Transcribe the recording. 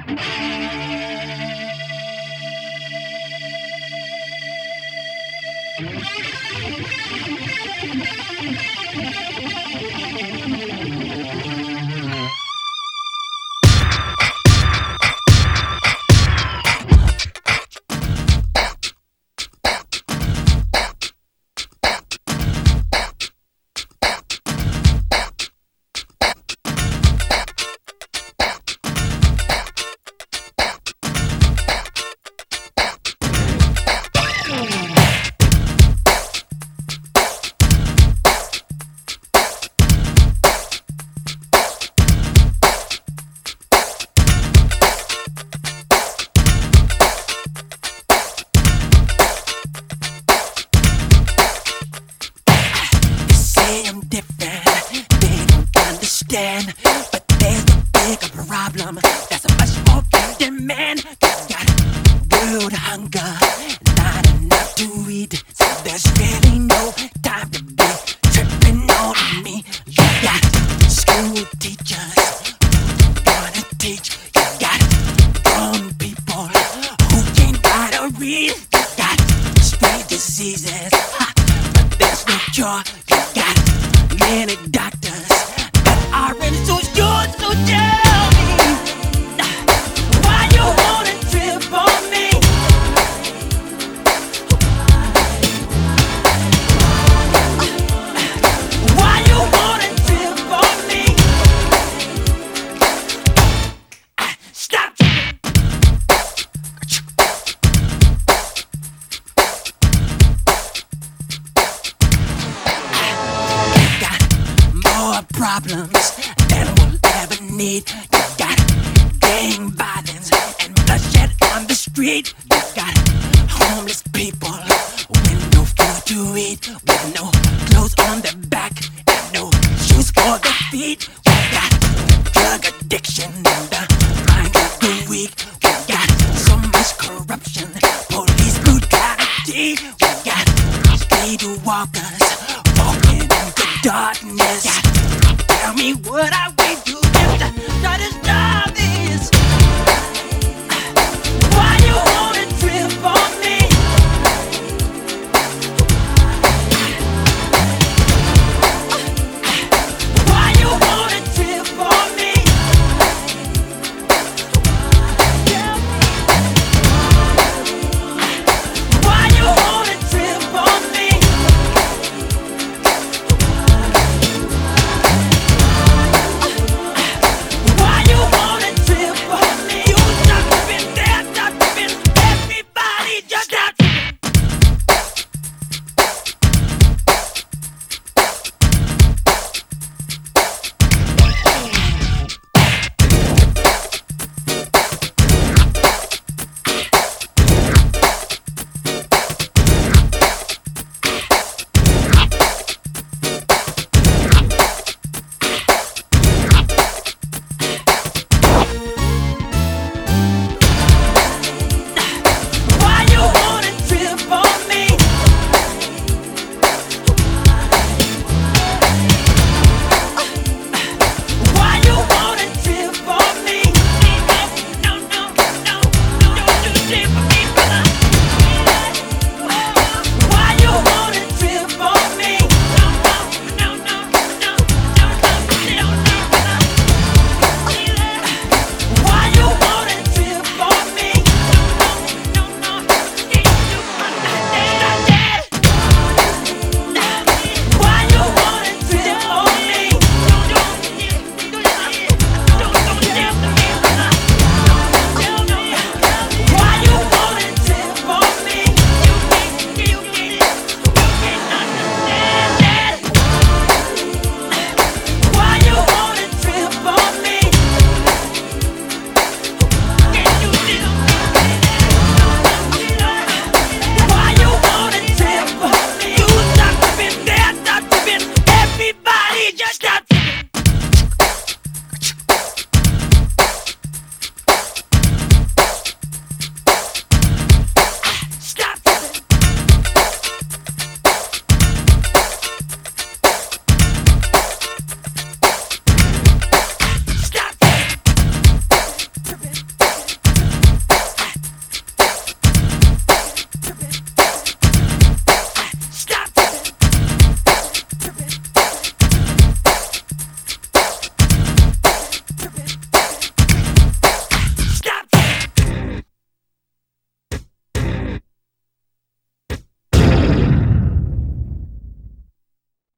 I'm different, they don't understand. But there's a bigger problem, there's a much more big demand. Got world hunger, not enough to eat, so there's really no time to be tripping on me. You got school teachers who wanna teach, you got grown people who can't write or read, you got strange diseases, but there's no cure. You got many doctors that aren't so sure, so tell me why you wanna trip on me. Why you wanna trip on me? Stop problems than we'll ever need. You got gang violence and bloodshed on the street. You got homeless people with no food to eat, with no clothes on their back and no shoes for their feet. We got drug addiction in the mind of the weak. We got so much corruption, police brutality. We got street walkers walking in the darkness.